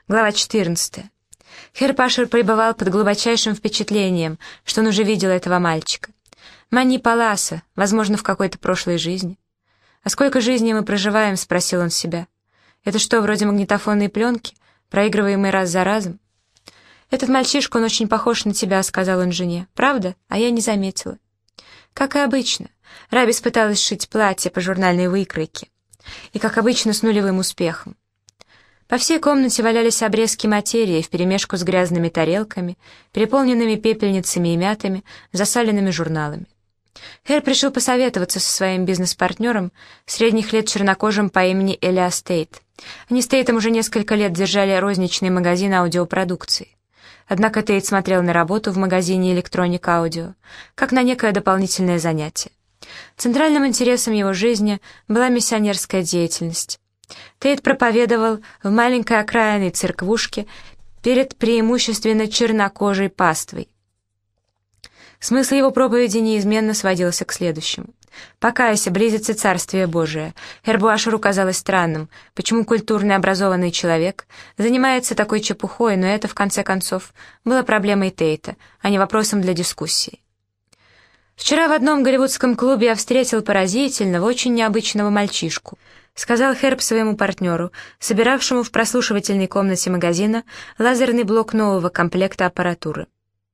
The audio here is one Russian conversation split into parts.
Глава 14. Херб Ашер пребывал под глубочайшим впечатлением, что он уже видел этого мальчика. Манни Паласа, возможно, в какой-то прошлой жизни. «А сколько жизней мы проживаем?» — спросил он себя. «Это что, вроде магнитофонной пленки, проигрываемой раз за разом?» «Этот мальчишка, он очень похож на тебя», — сказал он жене. «Правда? А я не заметила». Как и обычно, Рабис пыталась шить платье по журнальной выкройке. И, как обычно, с нулевым успехом. По всей комнате валялись обрезки материи вперемешку с грязными тарелками, переполненными пепельницами и мятами, засаленными журналами. Херб решил посоветоваться со своим бизнес-партнером, средних лет чернокожим по имени Элиас Тейт. Они с Тейтом уже несколько лет держали розничный магазин аудиопродукции. Однако Тейт смотрел на работу в магазине Electronic Audio как на некое дополнительное занятие. Центральным интересом его жизни была миссионерская деятельность. Тейт проповедовал в маленькой окраинной церквушке перед преимущественно чернокожей паствой. Смысл его проповеди неизменно сводился к следующему. «Покайся, близится Царствие Божие». Хербу Ашеру казалось странным, почему культурный образованный человек занимается такой чепухой, но это, в конце концов, было проблемой Тейта, а не вопросом для дискуссии. «Вчера в одном голливудском клубе я встретил поразительного, очень необычного мальчишку», сказал Херб своему партнеру, собиравшему в прослушивательной комнате магазина лазерный блок нового комплекта аппаратуры.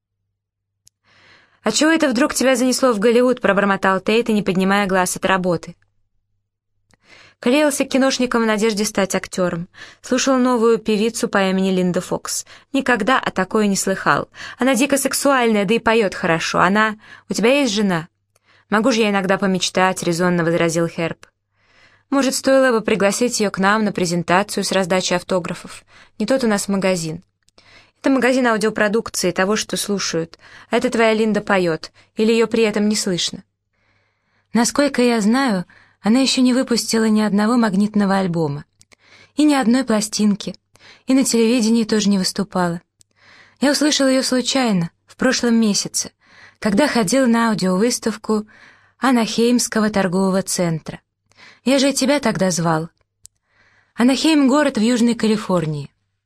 «А чего это вдруг тебя занесло в Голливуд?» — пробормотал Тейт, не поднимая глаз от работы. Клеился к киношникам в надежде стать актером. Слушал новую певицу по имени Линда Фокс. Никогда о такой не слыхал. Она дико сексуальная, да и поет хорошо. Она... У тебя есть жена? Могу же я иногда помечтать, — резонно возразил Херб. Может, стоило бы пригласить ее к нам на презентацию с раздачей автографов. Не тот у нас магазин. Это магазин аудиопродукции, того, что слушают. А это твоя Линда поет. Или ее при этом не слышно? Насколько я знаю, она еще не выпустила ни одного магнитного альбома. И ни одной пластинки. И на телевидении тоже не выступала. Я услышал ее случайно, в прошлом месяце, когда ходил на аудиовыставку Анахеймского торгового центра. Я же и тебя тогда звал. Анахейм — город в Южной Калифорнии.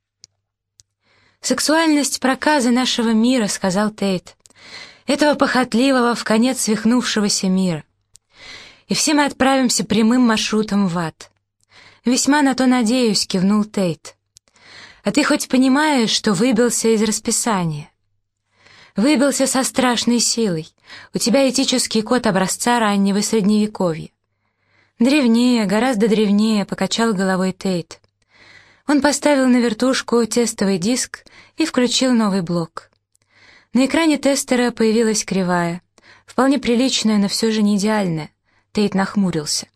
«Сексуальность проказы нашего мира», — сказал Тейт, «этого похотливого, вконец свихнувшегося мира. И все мы отправимся прямым маршрутом в ад». «Весьма на то надеюсь», — кивнул Тейт. «А ты хоть понимаешь, что выбился из расписания? Выбился со страшной силой. У тебя этический код образца раннего Средневековья». «Древнее, гораздо древнее», — покачал головой Тейт. Он поставил на вертушку тестовый диск и включил новый блок. На экране тестера появилась кривая, вполне приличная, но все же не идеальная. Тейт нахмурился.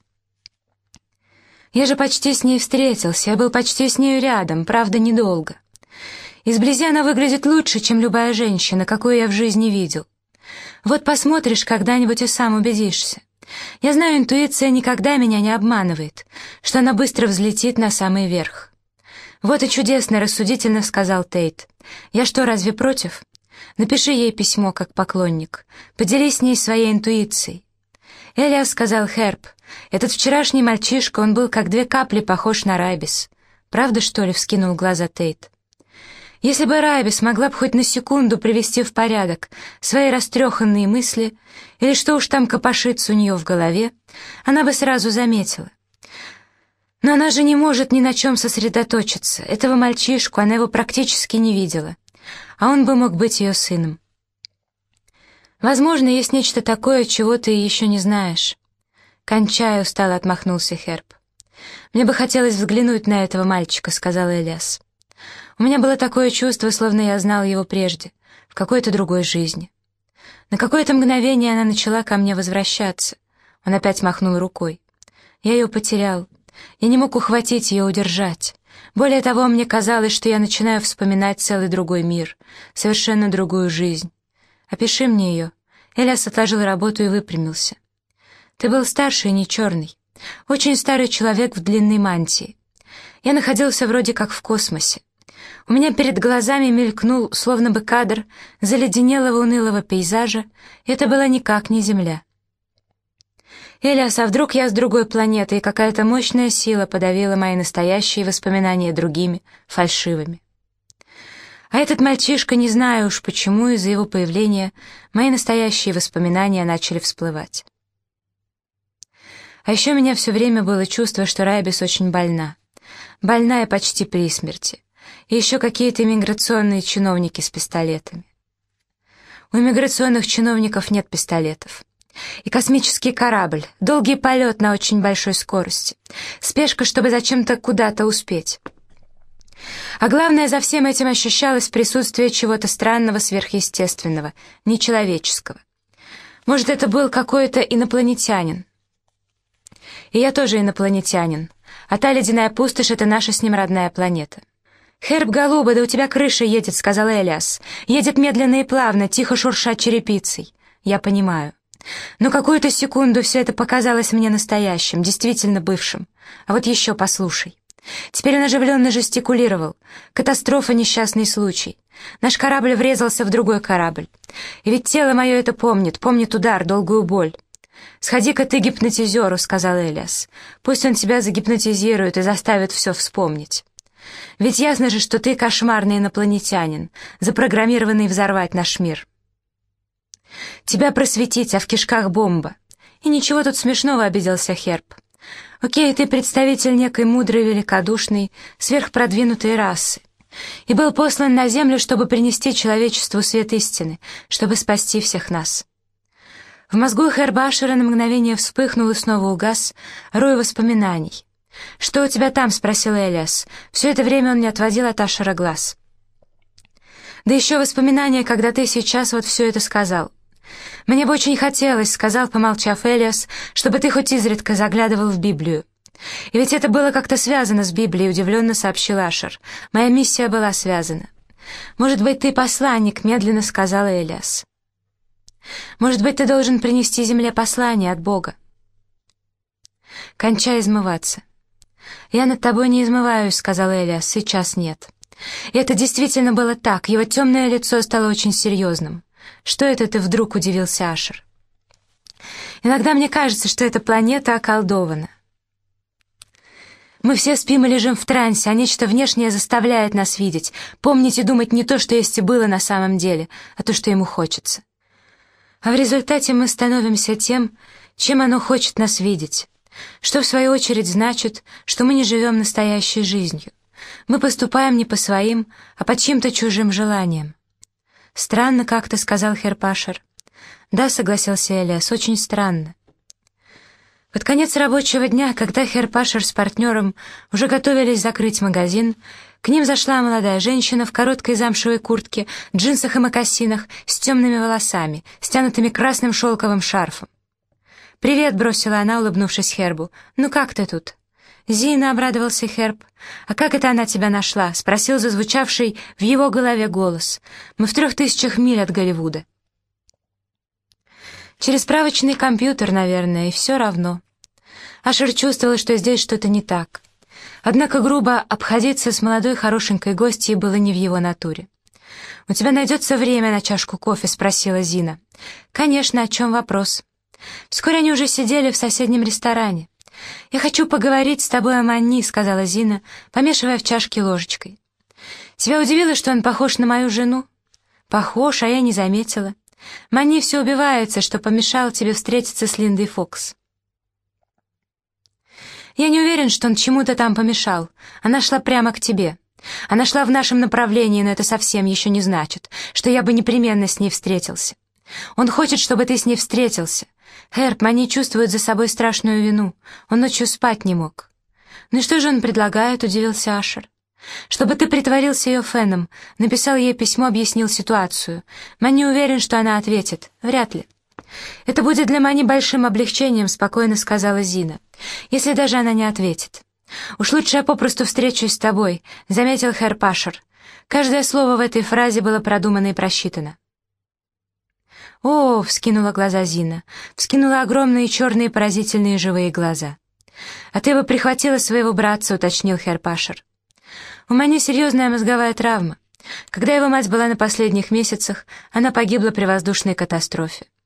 «Я же почти с ней встретился, я был почти с нею рядом, правда, недолго. Изблизи она выглядит лучше, чем любая женщина, какую я в жизни видел. Вот посмотришь когда-нибудь и сам убедишься. Я знаю, интуиция никогда меня не обманывает, что она быстро взлетит на самый верх». «Вот и чудесно», — рассудительно сказал Тейт. «Я что, разве против? Напиши ей письмо, как поклонник. Поделись с ней своей интуицией». «Элиас», — сказал Херб, — «этот вчерашний мальчишка, он был как две капли похож на Райбис». «Правда, что ли?» — вскинул глаза Тейт. «Если бы Райбис могла бы хоть на секунду привести в порядок свои растреханные мысли, или что уж там копошится у нее в голове, она бы сразу заметила. Но она же не может ни на чем сосредоточиться. Этого мальчишку она его практически не видела, а он бы мог быть ее сыном. Возможно, есть нечто такое, чего ты еще не знаешь». «Кончай», — устало отмахнулся Херб. «Мне бы хотелось взглянуть на этого мальчика», — сказал Элиас. «У меня было такое чувство, словно я знал его прежде, в какой-то другой жизни». На какое-то мгновение она начала ко мне возвращаться. Он опять махнул рукой. «Я ее потерял. Я не мог ухватить ее, удержать. Более того, мне казалось, что я начинаю вспоминать целый другой мир, совершенно другую жизнь. Опиши мне ее». Элиас отложил работу и выпрямился. «Ты был старше и не черный. Очень старый человек в длинной мантии. Я находился вроде как в космосе. У меня перед глазами мелькнул, словно бы кадр, заледенелого унылого пейзажа, и это была никак не Земля. Элиас, а вдруг я с другой планеты, и какая-то мощная сила подавила мои настоящие воспоминания другими, фальшивыми? А этот мальчишка, не знаю уж почему, из-за его появления мои настоящие воспоминания начали всплывать. А еще у меня все время было чувство, что Райбис очень больна. Больная почти при смерти. И еще какие-то иммиграционные чиновники с пистолетами. У иммиграционных чиновников нет пистолетов. И космический корабль, долгий полет на очень большой скорости, спешка, чтобы зачем-то куда-то успеть. А главное, за всем этим ощущалось присутствие чего-то странного, сверхъестественного, нечеловеческого. Может, это был какой-то инопланетянин. И я тоже инопланетянин, а та ледяная пустошь — это наша с ним родная планета. «Херб, голуба, да у тебя крыша едет», — сказал Элиас. «Едет медленно и плавно, тихо шурша черепицей». Я понимаю. Но какую-то секунду все это показалось мне настоящим, действительно бывшим. А вот еще послушай. Теперь он оживленно жестикулировал. Катастрофа, несчастный случай. Наш корабль врезался в другой корабль. И ведь тело мое это помнит удар, долгую боль. «Сходи-ка ты к гипнотизеру», — сказал Элиас. «Пусть он тебя загипнотизирует и заставит все вспомнить. Ведь ясно же, что ты кошмарный инопланетянин, запрограммированный взорвать наш мир. Тебя просветить, а в кишках бомба. И ничего тут смешного», — обиделся Херб. «Окей, ты представитель некой мудрой, великодушной, сверхпродвинутой расы, и был послан на Землю, чтобы принести человечеству свет истины, чтобы спасти всех нас». В мозгу Херба Ашера на мгновение вспыхнул и снова угас рой воспоминаний. «Что у тебя там?» — спросил Элиас. Все это время он не отводил от Ашера глаз. «Да еще воспоминания, когда ты сейчас вот все это сказал. Мне бы очень хотелось, — сказал, помолчав Элиас, — чтобы ты хоть изредка заглядывал в Библию. И ведь это было как-то связано с Библией», — удивленно сообщил Ашер. «Моя миссия была связана». «Может быть, ты посланник», — медленно сказал Элиас. «Может быть, ты должен принести земле послание от Бога». «Кончай измываться». «Я над тобой не измываюсь», — сказал Элиас, — «сейчас нет». И это действительно было так, его темное лицо стало очень серьезным. «Что это ты вдруг?» — удивился Ашер. «Иногда мне кажется, что эта планета околдована. Мы все спим и лежим в трансе, а нечто внешнее заставляет нас видеть, помнить и думать не то, что есть и было на самом деле, а то, что ему хочется. А в результате мы становимся тем, чем оно хочет нас видеть, что в свою очередь значит, что мы не живем настоящей жизнью. Мы поступаем не по своим, а по чьим-то чужим желаниям». «Странно как-то», — сказал Херб Ашер. «Да», — согласился Элиас, — «очень странно». Под конец рабочего дня, когда Херб Ашер с партнером уже готовились закрыть магазин, к ним зашла молодая женщина в короткой замшевой куртке, джинсах и мокасинах, с темными волосами, стянутыми красным шелковым шарфом. «Привет», — бросила она, улыбнувшись Хербу. «Ну как ты тут?» «Зина», — обрадовался Херб. «А как это она тебя нашла?» — спросил зазвучавший в его голове голос. «Мы в 3000 миль от Голливуда». «Через справочный компьютер, наверное, и все равно». Ашер чувствовал, что здесь что-то не так. Однако грубо обходиться с молодой хорошенькой гостьей было не в его натуре. «У тебя найдется время на чашку кофе?» — спросила Зина. «Конечно, о чем вопрос?» Вскоре они уже сидели в соседнем ресторане. «Я хочу поговорить с тобой о Манни», — сказала Зина, помешивая в чашке ложечкой. «Тебя удивило, что он похож на мою жену?» «Похож, а я не заметила. Манни все убивается, что помешал тебе встретиться с Линдой Фокс». «Я не уверен, что он чему-то там помешал. Она шла прямо к тебе. Она шла в нашем направлении, но это совсем еще не значит, что я бы непременно с ней встретился. Он хочет, чтобы ты с ней встретился. Херб, Манни чувствует за собой страшную вину. Он ночью спать не мог». «Ну и что же он предлагает?» — удивился Ашер. «Чтобы ты притворился ее феном, написал ей письмо, объяснил ситуацию. Манни уверен, что она ответит. Вряд ли». «Это будет для Манни большим облегчением», — спокойно сказала Зина, «если даже она не ответит». «Уж лучше я попросту встречусь с тобой», — заметил Херб Ашер. Каждое слово в этой фразе было продумано и просчитано. «О!» — вскинула глаза Зина, вскинула огромные черные поразительные живые глаза. «А ты бы прихватила своего братца», — уточнил Херб Ашер. «У Манни серьезная мозговая травма. Когда его мать была на последних месяцах, она погибла при воздушной катастрофе.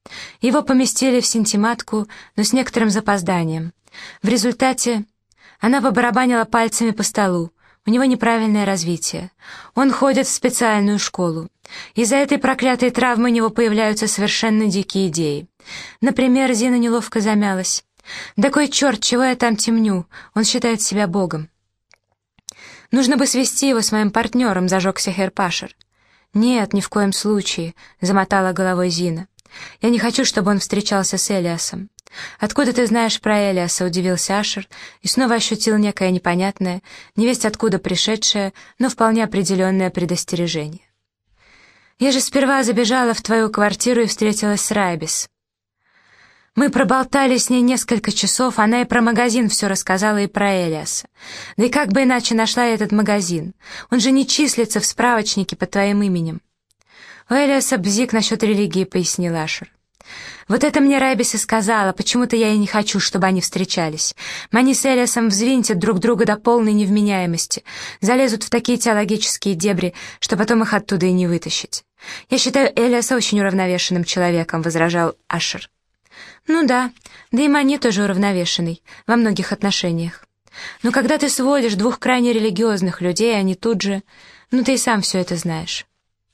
Его поместили в синтематку, но с некоторым запозданием. В результате она побарабанила пальцами по столу. У него неправильное развитие. Он ходит в специальную школу. Из-за этой проклятой травмы у него появляются совершенно дикие идеи. Например, Зина неловко замялась. «Да кой черт, чего я там темню? Он считает себя богом». «Нужно бы свести его с моим партнером», — зажегся Херр Пашер. «Нет, ни в коем случае», — замотала головой Зина. «Я не хочу, чтобы он встречался с Элиасом». «Откуда ты знаешь про Элиаса?» — удивился Ашер и снова ощутил некое непонятное, невесть откуда пришедшее, но вполне определенное предостережение. «Я же сперва забежала в твою квартиру и встретилась с Райбис. Мы проболтали с ней несколько часов, она и про магазин все рассказала, и про Элиаса. Да и как бы иначе нашла я этот магазин? Он же не числится в справочнике под твоим именем». «У Элиаса бзик насчет религии», — пояснил Ашер. «Вот это мне Райбис и сказала, почему-то я и не хочу, чтобы они встречались. Мани с Элиасом взвинтят друг друга до полной невменяемости, залезут в такие теологические дебри, что потом их оттуда и не вытащить. Я считаю Элиаса очень уравновешенным человеком», — возражал Ашер. «Ну да и Мани тоже уравновешенный во многих отношениях. Но когда ты сводишь двух крайне религиозных людей, они тут же... ты и сам все это знаешь».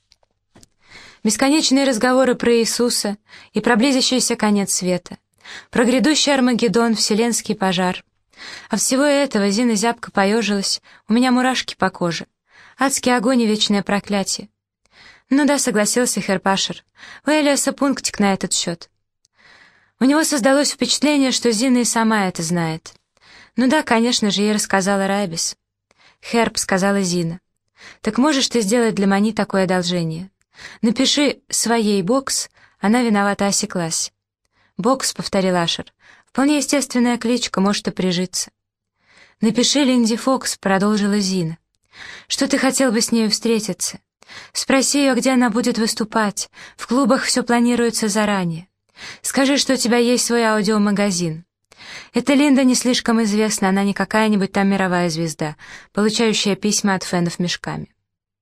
Бесконечные разговоры про Иисуса и про близящийся конец света, про грядущий Армагеддон, вселенский пожар. От всего этого Зина зябко поежилась, у меня мурашки по коже. Адский огонь и вечное проклятие. «Ну да», — согласился Херр Пашер, — «у Элиаса пунктик на этот счет». У него создалось впечатление, что Зина и сама это знает. «Ну да, конечно же, ей рассказала Райбис». «Херб», — сказала Зина, — «так можешь ты сделать для Мани такое одолжение? Напиши «своей бокс», она виновато осеклась. «Бокс», — повторил Ашер, — «вполне естественная кличка, может и прижиться». «Напиши Линди Фокс», — продолжила Зина. «Что ты хотел бы с нею встретиться? Спроси ее, где она будет выступать. В клубах все планируется заранее. Скажи, что у тебя есть свой аудиомагазин. Эта Линда не слишком известна, она не какая-нибудь там мировая звезда, получающая письма от фенов мешками».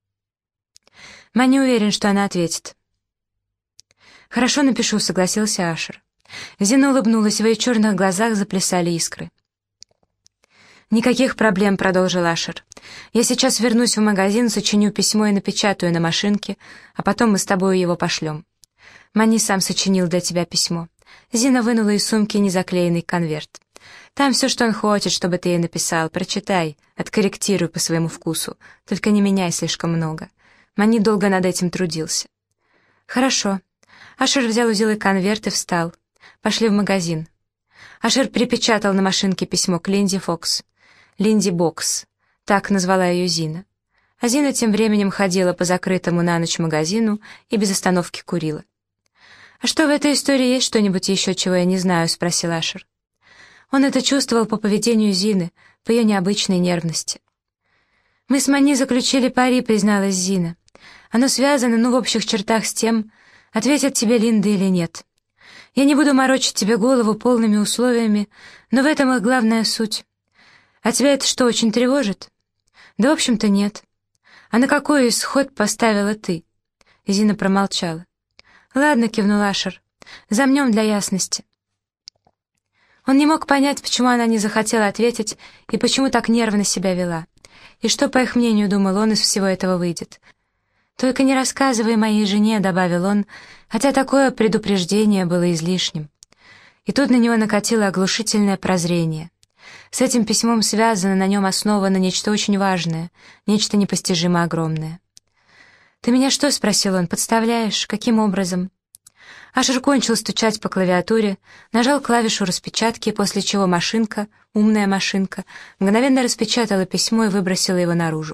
Мани уверен, что она ответит. «Хорошо, напишу», — согласился Ашер. Зина улыбнулась, в ее черных глазах заплясали искры. «Никаких проблем», — продолжил Ашер. «Я сейчас вернусь в магазин, сочиню письмо и напечатаю на машинке, а потом мы с тобой его пошлем. Мани сам сочинил для тебя письмо». Зина вынула из сумки незаклеенный конверт. «Там все, что он хочет, чтобы ты ей написал. Прочитай, откорректируй по своему вкусу, только не меняй слишком много». Мани долго над этим трудился. «Хорошо». Ашер взял у Зилы конверт и встал. «Пошли в магазин». Ашер перепечатал на машинке письмо к Линди Фокс. «Линди Бокс», так назвала ее Зина. А Зина тем временем ходила по закрытому на ночь магазину и без остановки курила. «А что, в этой истории есть что-нибудь еще, чего я не знаю?» — спросил Ашер. Он это чувствовал по поведению Зины, по ее необычной нервности. «Мы с Мани заключили пари», — призналась Зина. «Оно связано, в общих чертах с тем, ответит тебе Линда или нет. Я не буду морочить тебе голову полными условиями, но в этом их главная суть. А тебя это что, очень тревожит?» «Да, в общем-то, нет». «А на какой исход поставила ты?» Зина промолчала. «Ладно», — кивнул Ашер, — «замнем для ясности». Он не мог понять, почему она не захотела ответить и почему так нервно себя вела. И что, по их мнению, думал он, из всего этого выйдет. «Только не рассказывай моей жене», — добавил он, хотя такое предупреждение было излишним. И тут на него накатило оглушительное прозрение. С этим письмом связано, на нем основано нечто очень важное, нечто непостижимо огромное. «Ты меня что?» — спросил он. «Подставляешь? Каким образом?» Ашер кончил стучать по клавиатуре, нажал клавишу распечатки, после чего машинка, умная машинка, мгновенно распечатала письмо и выбросила его наружу.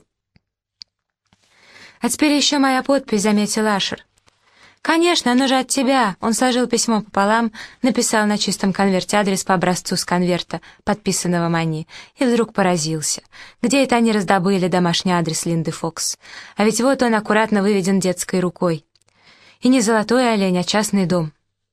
«А теперь еще моя подпись», — заметил Ашер. «Конечно, оно же от тебя!» Он сложил письмо пополам, написал на чистом конверте адрес по образцу с конверта, подписанного Мани, и вдруг поразился. Где это они раздобыли домашний адрес Линды Фокс? А ведь вот он аккуратно выведен детской рукой. И не золотой олень, а частный дом.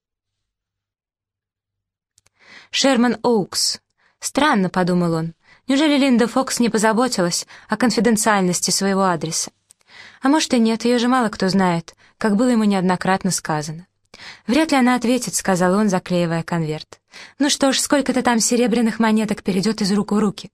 Шерман Оукс. Странно, подумал он. Неужели Линда Фокс не позаботилась о конфиденциальности своего адреса? А может и нет, ее же мало кто знает, как было ему неоднократно сказано. «Вряд ли она ответит», — сказал он, заклеивая конверт. «Ну что ж, сколько-то там серебряных монеток перейдет из рук в руки».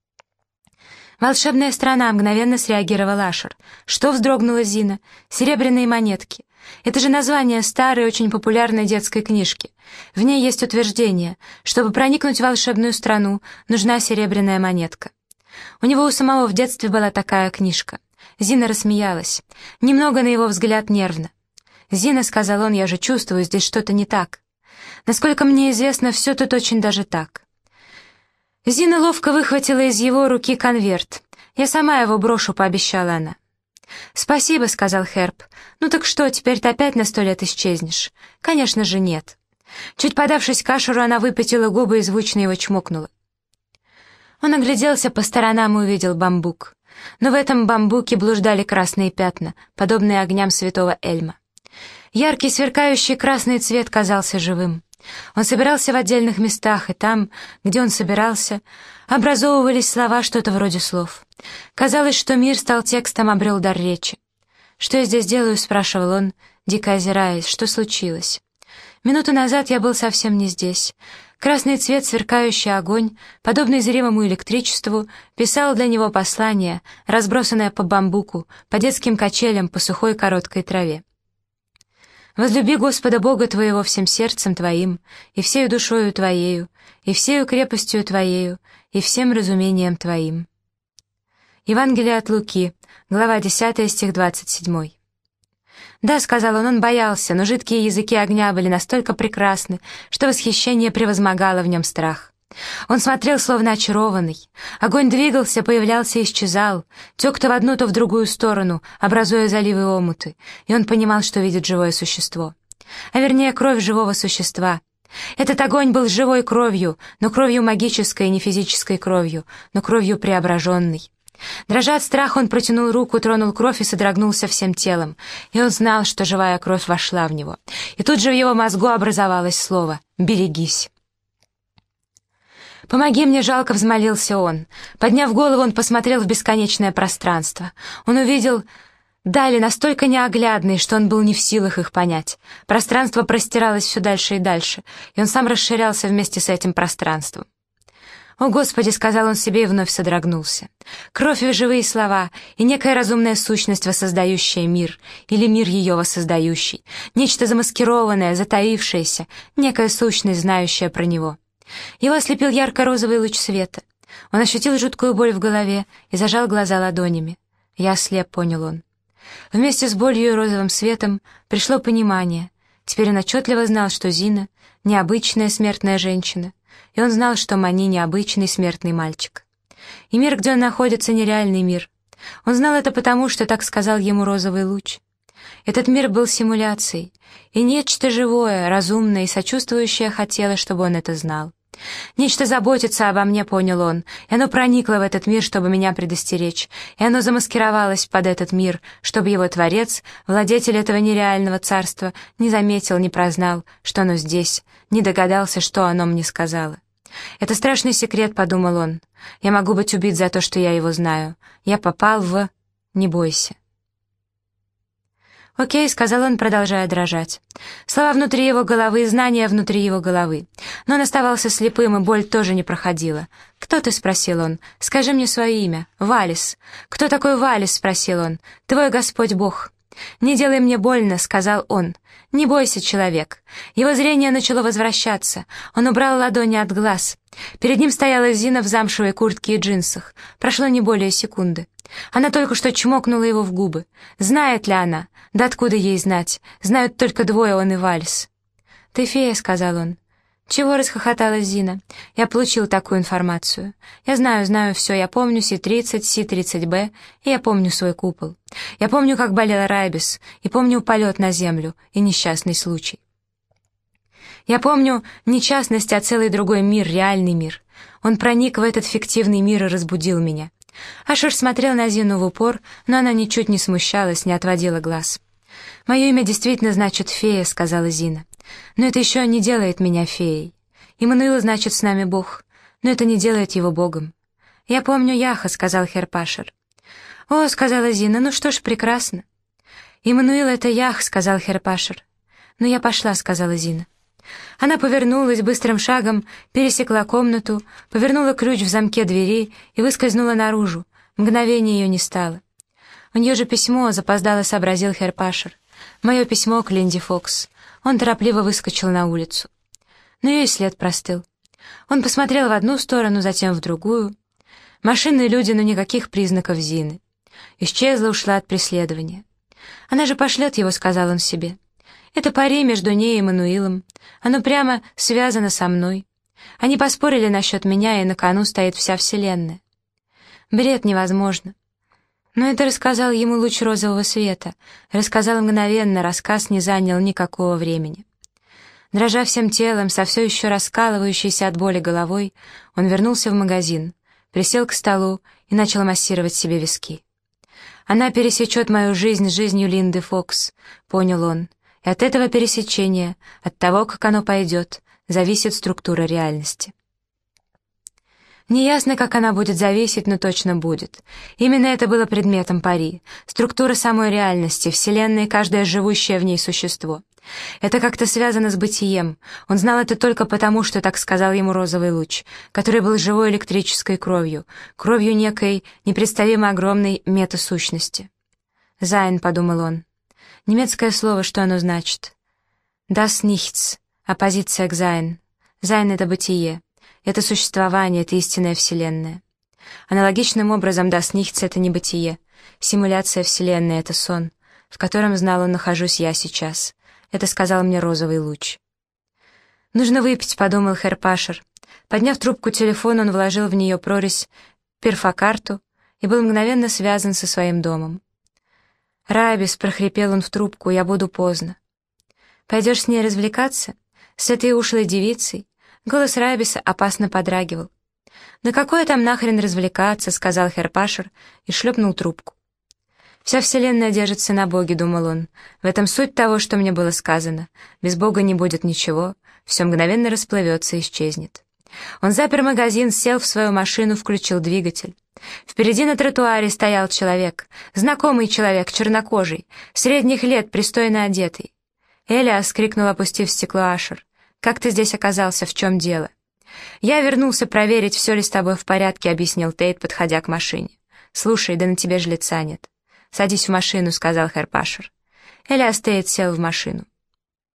«Волшебная страна», — мгновенно среагировал Ашер. «Что?» — вздрогнула Зина. «Серебряные монетки. Это же название старой, очень популярной детской книжки. В ней есть утверждение, чтобы проникнуть в волшебную страну, нужна серебряная монетка. У него у самого в детстве была такая книжка». Зина рассмеялась. Немного, на его взгляд, нервно. «Зина», — сказал он, — «я же чувствую, здесь что-то не так. Насколько мне известно, все тут очень даже так». Зина ловко выхватила из его руки конверт. «Я сама его брошу», — пообещала она. «Спасибо», — сказал Херб. «Ну так что, теперь ты опять на 100 лет исчезнешь?» «Конечно же нет». Чуть подавшись к Ашеру, она выпятила губы и звучно его чмокнула. Он огляделся по сторонам и увидел бамбук. Но в этом бамбуке блуждали красные пятна, подобные огням святого Эльма. Яркий сверкающий красный цвет казался живым. Он собирался в отдельных местах, и там, где он собирался, образовывались слова, что-то вроде слов. Казалось, что мир стал текстом, обрел дар речи. «Что я здесь делаю?» — спрашивал он, дико озираясь. «Что случилось?» «Минуту назад я был совсем не здесь». Красный цвет, сверкающий огонь, подобный зримому электричеству, писал для него послание, разбросанное по бамбуку, по детским качелям, по сухой короткой траве. «Возлюби Господа Бога твоего всем сердцем твоим, и всею душою твоею, и всею крепостью твоею, и всем разумением твоим». Евангелие от Луки, глава 10, стих 27. «Да», — сказал он боялся, но жидкие языки огня были настолько прекрасны, что восхищение превозмогало в нем страх. Он смотрел, словно очарованный. Огонь двигался, появлялся и исчезал, тек то в одну, то в другую сторону, образуя заливы и омуты, и он понимал, что видит живое существо. А вернее, кровь живого существа. Этот огонь был живой кровью, но кровью магической, не физической кровью, но кровью преображенной. Дрожа от страха, он протянул руку, тронул кровь и содрогнулся всем телом, и он знал, что живая кровь вошла в него. И тут же в его мозгу образовалось слово «берегись». «Помоги мне», — жалко взмолился он. Подняв голову, он посмотрел в бесконечное пространство. Он увидел дали настолько неоглядные, что он был не в силах их понять. Пространство простиралось все дальше и дальше, и он сам расширялся вместе с этим пространством. «О, Господи!» — сказал он себе и вновь содрогнулся. Кровь и живые слова, и некая разумная сущность, воссоздающая мир, или мир ее воссоздающий, нечто замаскированное, затаившееся, некая сущность, знающая про него. Его ослепил ярко-розовый луч света. Он ощутил жуткую боль в голове и зажал глаза ладонями. «Я ослеп», — понял он. Вместе с болью и розовым светом пришло понимание. Теперь он отчетливо знал, что Зина — необычная смертная женщина, и он знал, что Мани — необычный смертный мальчик. И мир, где он находится, нереальный мир. Он знал это потому, что так сказал ему розовый луч. Этот мир был симуляцией, и нечто живое, разумное и сочувствующее хотело, чтобы он это знал. «Нечто заботится обо мне», — понял он, и оно проникло в этот мир, чтобы меня предостеречь, и оно замаскировалось под этот мир, чтобы его творец, владетель этого нереального царства, не заметил, не прознал, что оно здесь, не догадался, что оно мне сказало. «Это страшный секрет», — подумал он. «Я могу быть убит за то, что я его знаю. Я попал в... Не бойся». «Окей», — сказал он, продолжая дрожать. Слова внутри его головы, знания внутри его головы. Но он оставался слепым, и боль тоже не проходила. «Кто ты?» — спросил он. «Скажи мне свое имя». «Валис». «Кто такой Валис?» — спросил он. «Твой Господь Бог». «Не делай мне больно», — сказал он. «Не бойся, человек». Его зрение начало возвращаться. Он убрал ладони от глаз. Перед ним стояла Зина в замшевой куртке и джинсах. Прошло не более секунды. Она только что чмокнула его в губы. Знает ли она? Да откуда ей знать? Знают только двое, он и Вальс. «Ты фея», — сказал он. «Чего?» — расхохоталась Зина. «Я получил такую информацию. Я знаю все. Я помню Си-30, Си-30Б, и я помню свой купол. Я помню, как болел Райбис, и помню полет на землю и несчастный случай. Я помню не частность, а целый другой мир, реальный мир. Он проник в этот фиктивный мир и разбудил меня». Ашер смотрел на Зину в упор, но она ничуть не смущалась, не отводила глаз. «Мое имя действительно значит «фея», — сказала Зина. «Но это еще не делает меня феей. Иммануил значит «с нами Бог», но это не делает его Богом». «Я помню Яха», — сказал Херпашер. «О», — сказала Зина, — «ну что ж, прекрасно». «Иммануил — это Ях», — сказал Херпашер. «Ну, я пошла», — сказала Зина. Она повернулась быстрым шагом, пересекла комнату, повернула ключ в замке двери и выскользнула наружу. Мгновение ее не стало. «У нее же письмо», — запоздало сообразил Херр Пашер. «Мое письмо к Линди Фокс». Он торопливо выскочил на улицу. Но ее и след простыл. Он посмотрел в одну сторону, затем в другую. Машины и люди, но никаких признаков Зины. Исчезла, ушла от преследования. «Она же пошлет его», — сказал он себе. «Это пари между ней и Мануилом. Оно прямо связано со мной. Они поспорили насчет меня, и на кону стоит вся вселенная». Бред невозможно. Но это рассказал ему луч розового света. Рассказал мгновенно, рассказ не занял никакого времени. Дрожа всем телом, со все еще раскалывающейся от боли головой, он вернулся в магазин, присел к столу и начал массировать себе виски. «Она пересечет мою жизнь с жизнью Линды Фокс», — понял он, и от этого пересечения, от того, как оно пойдет, зависит структура реальности. Неясно, как она будет зависеть, но точно будет. Именно это было предметом пари. Структура самой реальности, Вселенной и каждое живущее в ней существо. Это как-то связано с бытием. Он знал это только потому, что так сказал ему розовый луч, который был живой электрической кровью, кровью некой непредставимо огромной метасущности. «Зайн», — подумал он. Немецкое слово, что оно значит? «Das Nichts», оппозиция к «Sein». «Sein» — это бытие. Это существование, это истинная Вселенная. Аналогичным образом «Das Nichts» — это небытие. Симуляция Вселенной — это сон, в котором, знал он, нахожусь я сейчас. Это сказал мне розовый луч. «Нужно выпить», — подумал Херр Пашер. Подняв трубку телефона, он вложил в нее прорезь перфокарту и был мгновенно связан со своим домом. «Рабис», — прохрипел он в трубку, — «я буду поздно». «Пойдешь с ней развлекаться? С этой ушлой девицей?» Голос Рабиса опасно подрагивал. «Да какое там нахрен развлекаться», — сказал Херр Пашер и шлепнул трубку. «Вся вселенная держится на Боге», — думал он. «В этом суть того, что мне было сказано. Без Бога не будет ничего, все мгновенно расплывется и исчезнет». Он запер магазин, сел в свою машину, включил двигатель. Впереди на тротуаре стоял человек, знакомый человек, чернокожий, средних лет, пристойно одетый. «Элиас!» — крикнул, опустив стекло, Ашер. «Как ты здесь оказался? В чем дело?» «Я вернулся проверить, все ли с тобой в порядке», — объяснил Тейт, подходя к машине. «Слушай, да на тебе ж лица нет». «Садись в машину», — сказал Херр Пашер. Элиас Тейт сел в машину.